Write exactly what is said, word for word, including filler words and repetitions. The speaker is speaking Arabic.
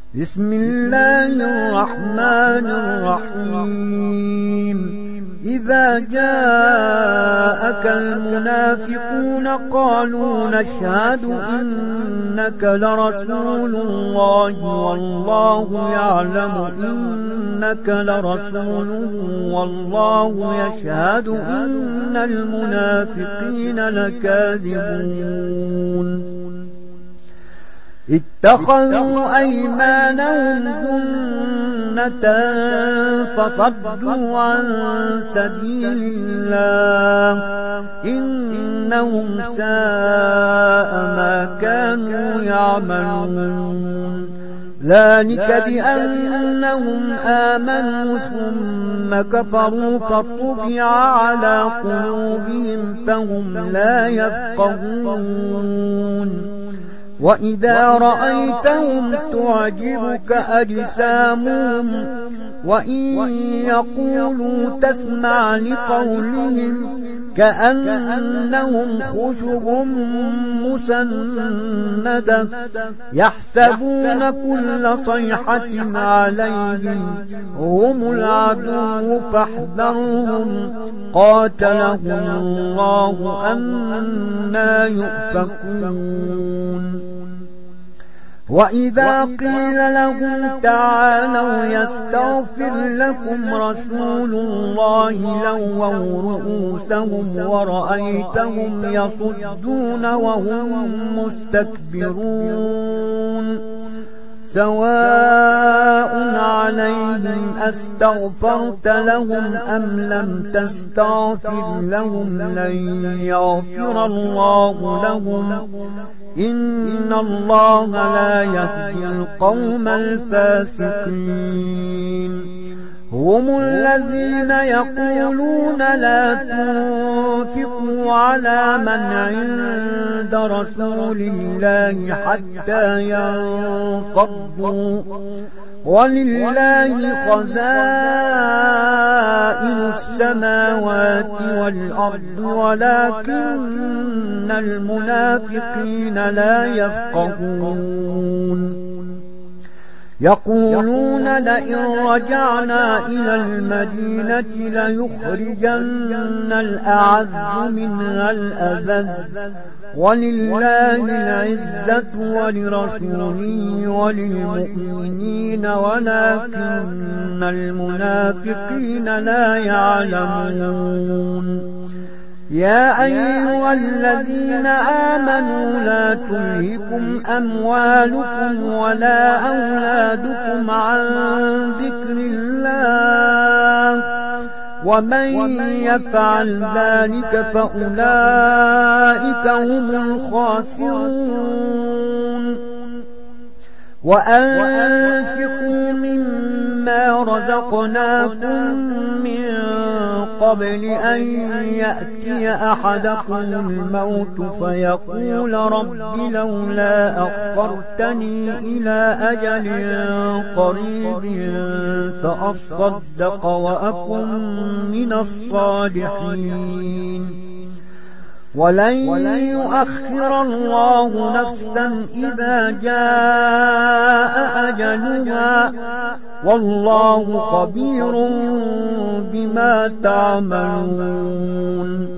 بسم الله الرحمن الرحيم إذا جاءك المنافقون قالوا نشهد إنك لرسول الله والله يعلم إنك لرسوله والله يشهد إن المنافقين لكاذبون اتخذوا أيمانهم جنة فصدوا عن سبيل الله إنهم ساء ما كانوا يعملون ذلك بأنهم آمنوا ثم كفروا فطبع على قلوبهم فهم لا يفقهون وإذا رأيتهم تعجبك أجسامهم وإن يقولوا تسمع لقولهم كأنهم خشب مسندة يحسبون كل صيحة عليهم هم العدو فاحذرهم قاتلهم الله أنى يؤفكون وإذا قيل لهم تعالوا يستغفر لكم رسول الله لووا رؤوسهم ورأيتهم يصدون وهم مستكبرون سواء عليهم أستغفرت لهم أم لم تستغفر لهم لن يغفر الله لهم إن الله لا يهدي القوم الفاسقين هم الذين يقولون لا تنفقوا على من عند رسول الله حتى ينفضوا ولله خزائن السماوات والأرض ولكن المنافقين لا يفقهون يقولون لئن رجعنا إلى المدينة ليخرجن الأعز منها الأذل ولله العزة ولرسوله وللمؤمنين ولكن المنافقين لا يعلمون يا أيها الذين آمنوا لا تلهكم أموالكم ولا أولادكم عن ذكر الله ومن يفعل ذلك فأولئك هم الخاسرون وأنفقوا مما رزقناكم من قبل أن يأتي أحدكم الموت فيقول رب لولا أخرتني إلى أجل قريب فأصدق وأكن من الصالحين ولن يؤخر الله نفسا إذا جاء أجلها والله خبير بما تعملون